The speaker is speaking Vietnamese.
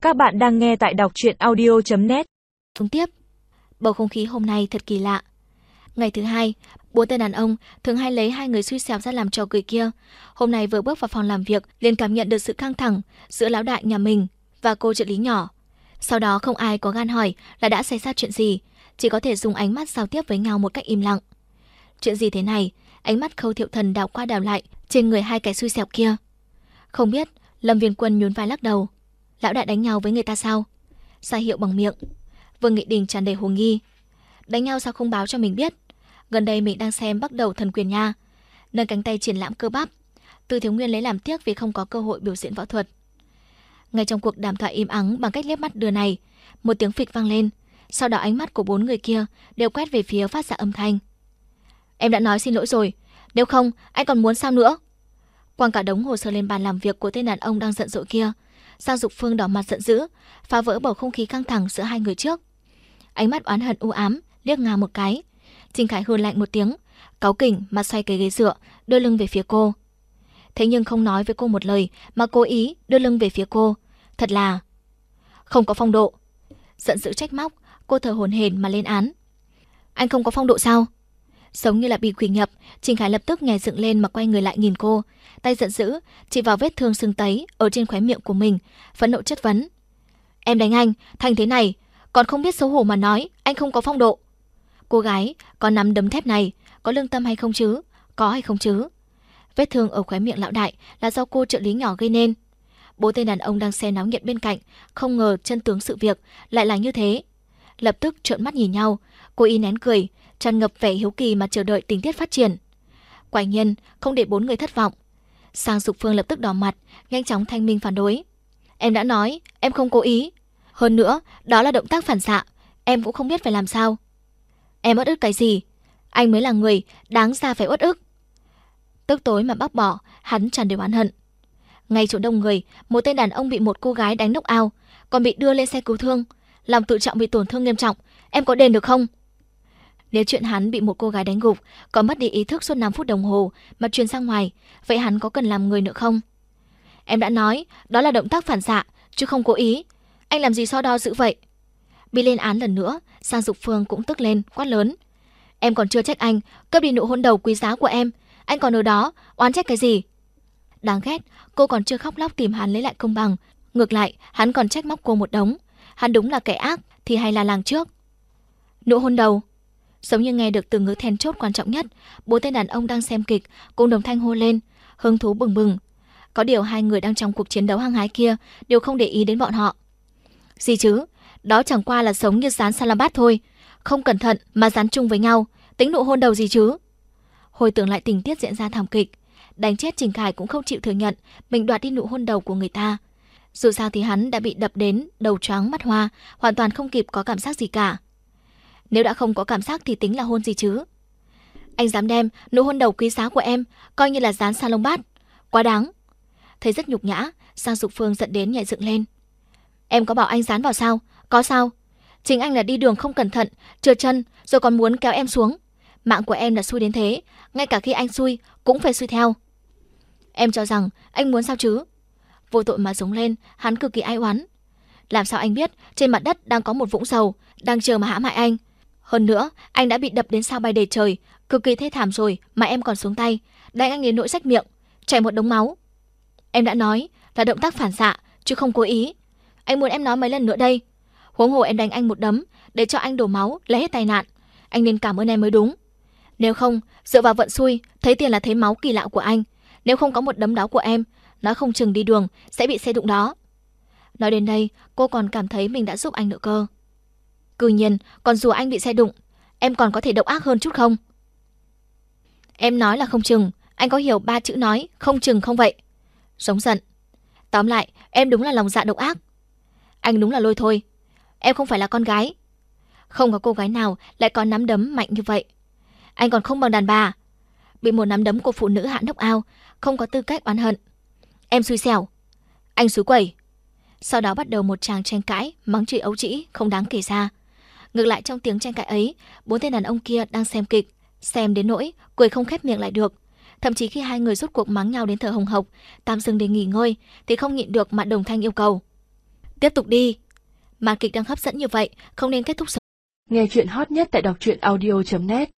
Các bạn đang nghe tại đọc truyện audio.net. Tiếp, bầu không khí hôm nay thật kỳ lạ. Ngày thứ hai, bố tên đàn ông thường hay lấy hai người xui xẻo ra làm trò cười kia. Hôm nay vừa bước vào phòng làm việc, liền cảm nhận được sự căng thẳng giữa lão đại nhà mình và cô trợ lý nhỏ. Sau đó không ai có gan hỏi là đã xảy ra chuyện gì, chỉ có thể dùng ánh mắt giao tiếp với nhau một cách im lặng. Chuyện gì thế này? Ánh mắt Khâu Thiệu Thần đảo qua đảo lại trên người hai kẻ xui xẻo kia. Không biết. Lâm Viên Quân nhún vai lắc đầu. Lão đại đánh nhau với người ta sao? Ra hiệu bằng miệng. Vương Nghị Đình tràn đầy hồ nghi. Đánh nhau sao không báo cho mình biết? Gần đây mình đang xem Bắc Đầu Thần Quyền nha. Nâng cánh tay triển lãm cơ bắp. Từ Thiếu Nguyên lấy làm tiếc vì không có cơ hội biểu diễn võ thuật. Ngay trong cuộc đàm thoại im ắng bằng cách liếc mắt đưa này, một tiếng phịch vang lên. Sau đó ánh mắt của bốn người kia đều quét về phía phát ra âm thanh. Em đã nói xin lỗi rồi. Nếu không, anh còn muốn sao nữa? Quăng cả đống hồ sơ lên bàn làm việc của tên đàn ông đang giận dỗi kia. Giang Dục Phương đỏ mặt giận dữ, phá vỡ bầu không khí căng thẳng giữa hai người trước. Ánh mắt oán hận u ám liếc ngang một cái. Trình Khải hừ lạnh một tiếng, cáu kỉnh mà xoay cái ghế dựa, đưa lưng về phía cô. Thế nhưng không nói với cô một lời mà cố ý đưa lưng về phía cô. Thật là không có phong độ. Giận dữ trách móc, cô thở hổn hển mà lên án. Anh không có phong độ sao? Giống như là bị quỷ nhập, Trình Khải lập tức nhảy dựng lên mà quay người lại nhìn cô, tay giận dữ chỉ vào vết thương sưng tấy ở trên khóe miệng của mình, phẫn nộ chất vấn. Em đánh anh thành thế này, còn không biết xấu hổ mà nói anh không có phong độ. Cô gái có nắm đấm thép này, có lương tâm hay không chứ? Có hay không chứ? Vết thương ở khóe miệng lão đại là do cô trợ lý nhỏ gây nên. Bố tên đàn ông đang xem náo nhiệt bên cạnh, không ngờ chân tướng sự việc lại là như thế. Lập tức trợn mắt nhìn nhau, cô ý nén cười, tràn ngập vẻ hiếu kỳ mà chờ đợi tình tiết phát triển. Quả nhiên không để bốn người thất vọng. Giang Dục Phương lập tức đỏ mặt, nhanh chóng thanh minh phản đối. Em đã nói em không cố ý. Hơn nữa đó là động tác phản xạ, em cũng không biết phải làm sao. Em uất ức cái gì? Anh mới là người đáng ra phải uất ức. Tức tối mà bác bỏ, hắn tràn đầy oán hận. Ngay chỗ đông người, một tên đàn ông bị một cô gái đánh knock out, còn bị đưa lên xe cứu thương, lòng tự trọng bị tổn thương nghiêm trọng, em có đền được không? Nếu chuyện hắn bị một cô gái đánh gục, có mất đi ý thức suốt 5 phút đồng hồ mà truyền sang ngoài, vậy hắn có cần làm người nữa không? Em đã nói, đó là động tác phản xạ, chứ không cố ý. Anh làm gì so đo dữ vậy? Bị lên án lần nữa, Giang Dục Phương cũng tức lên, quát lớn. Em còn chưa trách anh, cướp đi nụ hôn đầu quý giá của em. Anh còn ở đó, oán trách cái gì? Đáng ghét, cô còn chưa khóc lóc tìm hắn lấy lại công bằng. Ngược lại, hắn còn trách móc cô một đống. Hắn đúng là kẻ ác, thì hay là làng trước? Nụ hôn đầu. Giống như nghe được từ ngữ then chốt quan trọng nhất, bốn tên đàn ông đang xem kịch cùng đồng thanh hô lên, hứng thú bừng bừng. Có điều hai người đang trong cuộc chiến đấu hăng hái kia đều không để ý đến bọn họ. Gì chứ? Đó chẳng qua là sống như dán Salabat thôi, không cẩn thận mà dán chung với nhau, tính nụ hôn đầu gì chứ? Hồi tưởng lại tình tiết diễn ra thảm kịch, đánh chết Trình Khải cũng không chịu thừa nhận mình đoạt đi nụ hôn đầu của người ta. Dù sao thì hắn đã bị đập đến đầu choáng mắt hoa, hoàn toàn không kịp có cảm giác gì cả. Nếu đã không có cảm giác thì tính là hôn gì chứ? Anh dám đem nụ hôn đầu quý giá của em coi như là dán salon bát, quá đáng. Thấy rất nhục nhã, Giang Dục Phương giận đến nhảy dựng lên. Em có bảo anh dán vào sao? Có sao? Chính anh là đi đường không cẩn thận, trượt chân rồi còn muốn kéo em xuống. Mạng của em là xui đến thế, ngay cả khi anh xui cũng phải xui theo. Em cho rằng anh muốn sao chứ? Vô tội mà giống lên, hắn cực kỳ ai oán. Làm sao anh biết trên mặt đất đang có một vũng dầu đang chờ mà hãm hại anh? Hơn nữa, anh đã bị đập đến sao bay đầy trời, cực kỳ thê thảm rồi mà em còn xuống tay, đánh anh đến nỗi rách miệng, chảy một đống máu. Em đã nói là động tác phản xạ, chứ không cố ý. Anh muốn em nói mấy lần nữa đây? Huống hồ em đánh anh một đấm để cho anh đổ máu, lấy hết tai nạn. Anh nên cảm ơn em mới đúng. Nếu không, dựa vào vận xui, thấy tiền là thấy máu kỳ lạ của anh. Nếu không có một đấm đó của em, nói không chừng đi đường sẽ bị xe đụng đó. Nói đến đây, cô còn cảm thấy mình đã giúp anh nữa cơ. Cư nhiên, còn dù anh bị xe đụng, em còn có thể độc ác hơn chút không? Em nói là không chừng, anh có hiểu 3 chữ nói không chừng không vậy? Giống giận. Tóm lại, em đúng là lòng dạ độc ác. Anh đúng là lôi thôi. Em không phải là con gái. Không có cô gái nào lại có nắm đấm mạnh như vậy. Anh còn không bằng đàn bà. Bị một nắm đấm của phụ nữ hạ knock out, không có tư cách oán hận. Em xui xẻo. Anh xúi quẩy. Sau đó bắt đầu một tràng tranh cãi, mắng chửi ấu trĩ không đáng kể ra. Ngược lại trong tiếng tranh cãi ấy, bốn tên đàn ông kia đang xem kịch, xem đến nỗi cười không khép miệng lại được. Thậm chí khi hai người rốt cuộc mắng nhau đến thở hồng hộc, tạm dừng để nghỉ ngơi, thì không nhịn được mà đồng thanh yêu cầu. Tiếp tục đi. Màn kịch đang hấp dẫn như vậy, không nên kết thúc sớm. Nghe chuyện hot nhất tại đọc truyện audio.net